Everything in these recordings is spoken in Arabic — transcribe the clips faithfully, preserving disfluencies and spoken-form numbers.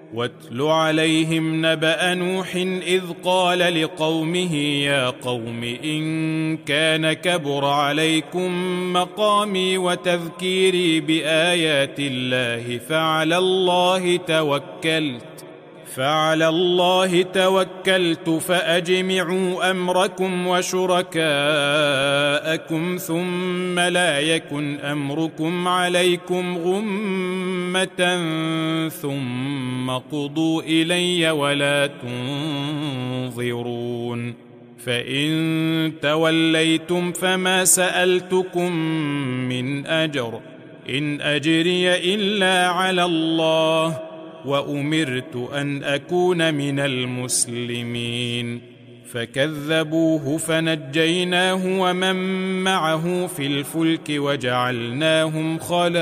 واتل عليهم نبأ نوح إذ قال لقومه يا قوم إن كان كبر عليكم مقامي وتذكيري بآيات الله فعلى الله توكلت فعلى الله توكلت فأجمعوا أمركم وشركاءكم ثم لا يكن أمركم عليكم غمة ثم قضوا إلي ولا تنظرون فإن توليتم فما سألتكم من أجر إن أجري إلا على الله وأمرت أن أكون من المسلمين فكذبوه فنجيناه ومن معه في الفلك وجعلناهم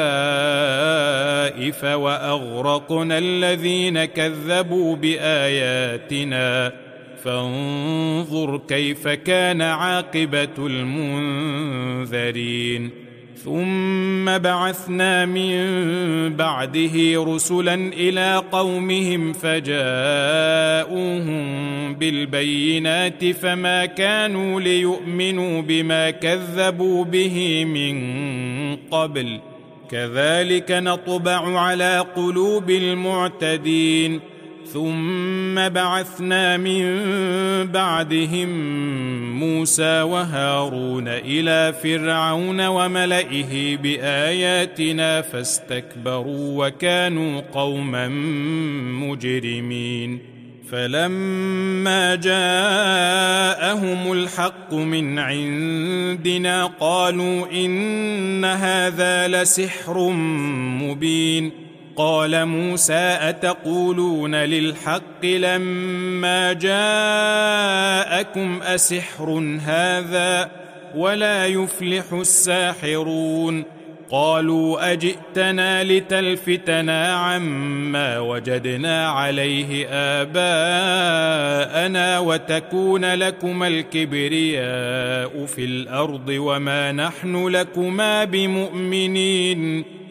خلائف وأغرقنا الذين كذبوا بآياتنا فانظر كيف كان عاقبة المنذرين ثم بعثنا من بعده رسلا إلى قومهم فجاءوهم بالبينات فما كانوا ليؤمنوا بما كذبوا به من قبل كذلك نطبع على قلوب المعتدين ثم بعثنا من بعدهم موسى وهارون إلى فرعون وملئه بآياتنا فاستكبروا وكانوا قوما مجرمين فلما جاءهم الحق من عندنا قالوا إن هذا لسحر مبين قال موسى أتقولون للحق لما جاءكم أسحر هذا ولا يفلح الساحرون قالوا أجئتنا لتلفتنا عما وجدنا عليه آباءنا وتكون لكما الكبرياء في الأرض وما نحن لكما بمؤمنين